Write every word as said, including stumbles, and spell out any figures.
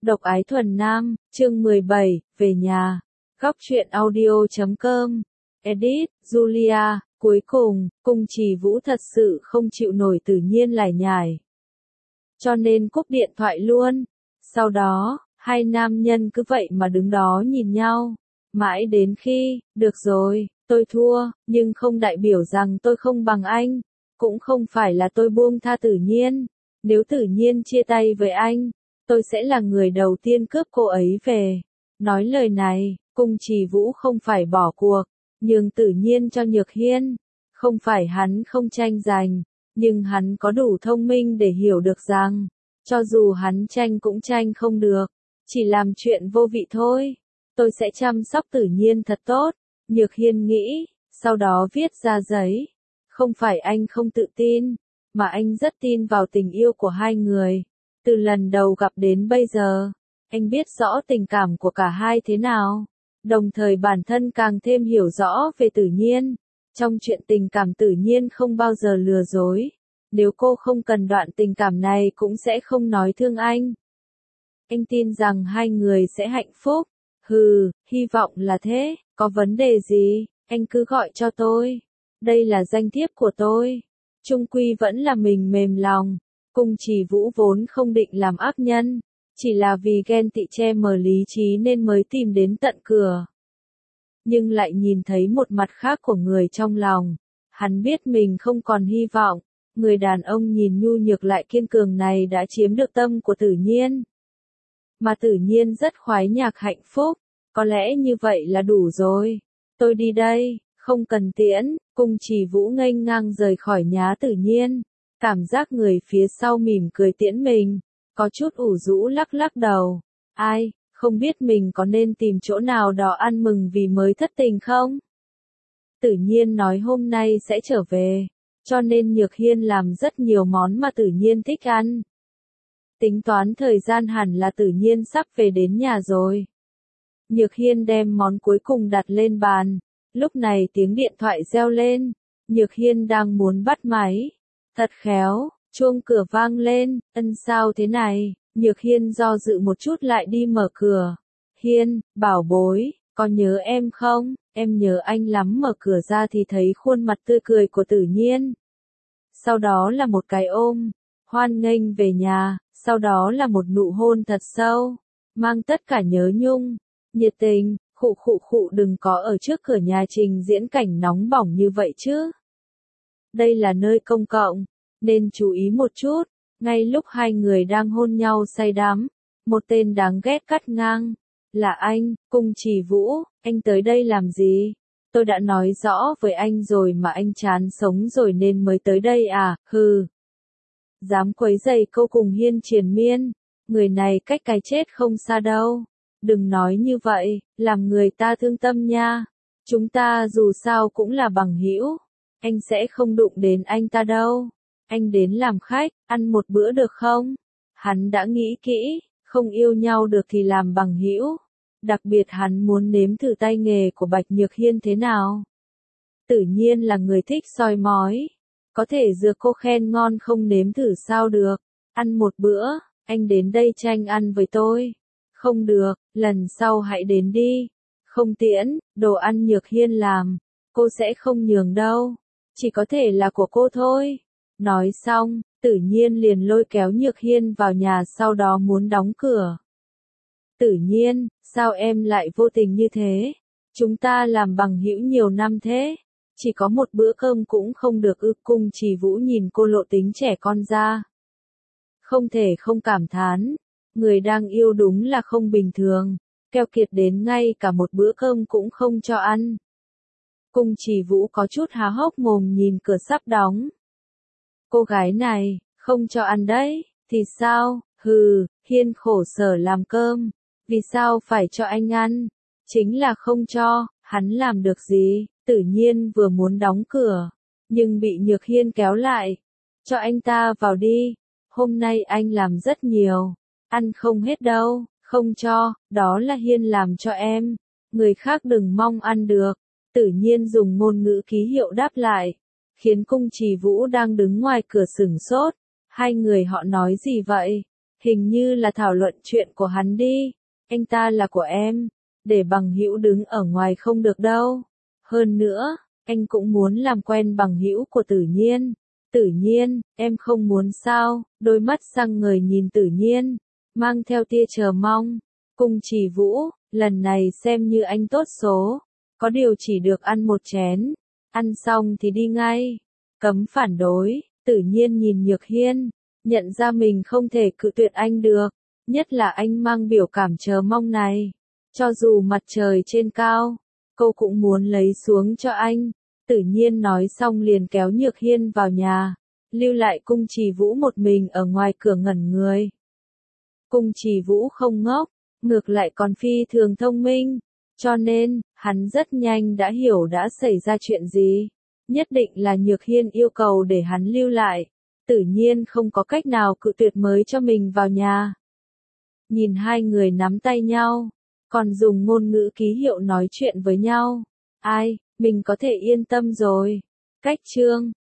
Độc ái thuần nam, chương mười bảy, về nhà. Góc truyện audio chấm com. Edit, Julia, cuối cùng, Cung Trì Vũ thật sự không chịu nổi Tử Nhiên lải nhải. Cho nên cúp điện thoại luôn. Sau đó, hai nam nhân cứ vậy mà đứng đó nhìn nhau. Mãi đến khi, được rồi, tôi thua, nhưng không đại biểu rằng tôi không bằng anh. Cũng không phải là tôi buông tha Tử Nhiên. Nếu Tử Nhiên chia tay với anh, tôi sẽ là người đầu tiên cướp cô ấy về. Nói lời này, Cung Trì Vũ không phải bỏ cuộc, nhưng Tử Nhiên cho Nhược Hiên. Không phải hắn không tranh giành, nhưng hắn có đủ thông minh để hiểu được rằng, cho dù hắn tranh cũng tranh không được, chỉ làm chuyện vô vị thôi. Tôi sẽ chăm sóc Tử Nhiên thật tốt, Nhược Hiên nghĩ, sau đó viết ra giấy. Không phải anh không tự tin, mà anh rất tin vào tình yêu của hai người. Từ lần đầu gặp đến bây giờ, anh biết rõ tình cảm của cả hai thế nào, đồng thời bản thân càng thêm hiểu rõ về Tử Nhiên. Trong chuyện tình cảm Tử Nhiên không bao giờ lừa dối, nếu cô không cần đoạn tình cảm này cũng sẽ không nói thương anh. Anh tin rằng hai người sẽ hạnh phúc, hừ, hy vọng là thế, có vấn đề gì, anh cứ gọi cho tôi, đây là danh thiếp của tôi. Chung quy vẫn là mình mềm lòng. Cung Trì Vũ vốn không định làm ác nhân, chỉ là vì ghen tị che mờ lý trí nên mới tìm đến tận cửa. Nhưng lại nhìn thấy một mặt khác của người trong lòng, hắn biết mình không còn hy vọng. Người đàn ông nhìn nhu nhược lại kiên cường này đã chiếm được tâm của Tử Nhiên. Mà Tử Nhiên rất khoái nhạc hạnh phúc, có lẽ như vậy là đủ rồi. Tôi đi đây, không cần tiễn. Cung Trì Vũ nghênh ngang rời khỏi nhà Tử Nhiên. Cảm giác người phía sau mỉm cười tiễn mình, có chút ủ rũ lắc lắc đầu. Ai, không biết mình có nên tìm chỗ nào đó ăn mừng vì mới thất tình không? Tử Nhiên nói hôm nay sẽ trở về, cho nên Nhược Hiên làm rất nhiều món mà Tử Nhiên thích ăn. Tính toán thời gian hẳn là Tử Nhiên sắp về đến nhà rồi. Nhược Hiên đem món cuối cùng đặt lên bàn, lúc này tiếng điện thoại reo lên, Nhược Hiên đang muốn bắt máy. Thật khéo, chuông cửa vang lên, ân sao thế này, Nhược Hiên do dự một chút lại đi mở cửa. Hiên, bảo bối, có nhớ em không, em nhớ anh lắm. Mở cửa ra thì thấy khuôn mặt tươi cười của Tử Nhiên. Sau đó là một cái ôm, hoan nghênh về nhà, sau đó là một nụ hôn thật sâu, mang tất cả nhớ nhung, nhiệt tình, khụ khụ khụ đừng có ở trước cửa nhà trình diễn cảnh nóng bỏng như vậy chứ. Đây là nơi công cộng, nên chú ý một chút. Ngay lúc hai người đang hôn nhau say đắm, một tên đáng ghét cắt ngang. Là anh, Cung Trì Vũ, anh tới đây làm gì? Tôi đã nói rõ với anh rồi mà anh chán sống rồi nên mới tới đây à, hừ. Dám quấy rầy cô cùng Hiên triền miên, người này cách cái chết không xa đâu. Đừng nói như vậy, làm người ta thương tâm nha. Chúng ta dù sao cũng là bằng hữu. Anh sẽ không đụng đến anh ta đâu. Anh đến làm khách, ăn một bữa được không? Hắn đã nghĩ kỹ, không yêu nhau được thì làm bằng hữu. Đặc biệt hắn muốn nếm thử tay nghề của Bạch Nhược Hiên thế nào. Tử Nhiên là người thích soi mói. Có thể dừa cô khen ngon không nếm thử sao được. Ăn một bữa, anh đến đây tranh ăn với tôi. Không được, lần sau hãy đến đi. Không tiễn, đồ ăn Nhược Hiên làm, cô sẽ không nhường đâu. Chỉ có thể là của cô thôi. Nói xong, Tử Nhiên liền lôi kéo Nhược Hiên vào nhà sau đó muốn đóng cửa. Tử Nhiên, sao em lại vô tình như thế? Chúng ta làm bằng hữu nhiều năm thế. Chỉ có một bữa cơm cũng không được ư? Cung Trì Vũ nhìn cô lộ tính trẻ con ra. Không thể không cảm thán. Người đang yêu đúng là không bình thường. Keo kiệt đến ngay cả một bữa cơm cũng không cho ăn. Cung Trì Vũ có chút há hốc mồm nhìn cửa sắp đóng. Cô gái này, không cho ăn đấy, thì sao, hừ, Hiên khổ sở làm cơm, vì sao phải cho anh ăn, chính là không cho, hắn làm được gì. Tử Nhiên vừa muốn đóng cửa, nhưng bị Nhược Hiên kéo lại, cho anh ta vào đi, hôm nay anh làm rất nhiều, ăn không hết đâu, không cho, đó là Hiên làm cho em, người khác đừng mong ăn được. Tử Nhiên dùng ngôn ngữ ký hiệu đáp lại, khiến Cung Trì Vũ đang đứng ngoài cửa sửng sốt. Hai người họ nói gì vậy? Hình như là thảo luận chuyện của hắn đi. Anh ta là của em. Để bằng hữu đứng ở ngoài không được đâu. Hơn nữa, anh cũng muốn làm quen bằng hữu của Tử Nhiên. Tử Nhiên, em không muốn sao? Đôi mắt sang người nhìn Tử Nhiên, mang theo tia chờ mong. Cung Trì Vũ, lần này xem như anh tốt số. Có điều chỉ được ăn một chén. Ăn xong thì đi ngay. Cấm phản đối. Tử Nhiên nhìn Nhược Hiên, nhận ra mình không thể cự tuyệt anh được. Nhất là anh mang biểu cảm chờ mong này. Cho dù mặt trời trên cao, cô cũng muốn lấy xuống cho anh. Tử Nhiên nói xong liền kéo Nhược Hiên vào nhà, lưu lại Cung Trì Vũ một mình ở ngoài cửa ngẩn người. Cung Trì Vũ không ngốc, ngược lại còn phi thường thông minh, cho nên, hắn rất nhanh đã hiểu đã xảy ra chuyện gì. Nhất định là Nhược Hiên yêu cầu để hắn lưu lại. Tử Nhiên không có cách nào cự tuyệt mới cho mình vào nhà. Nhìn hai người nắm tay nhau, còn dùng ngôn ngữ ký hiệu nói chuyện với nhau. Ai, mình có thể yên tâm rồi. Cách chương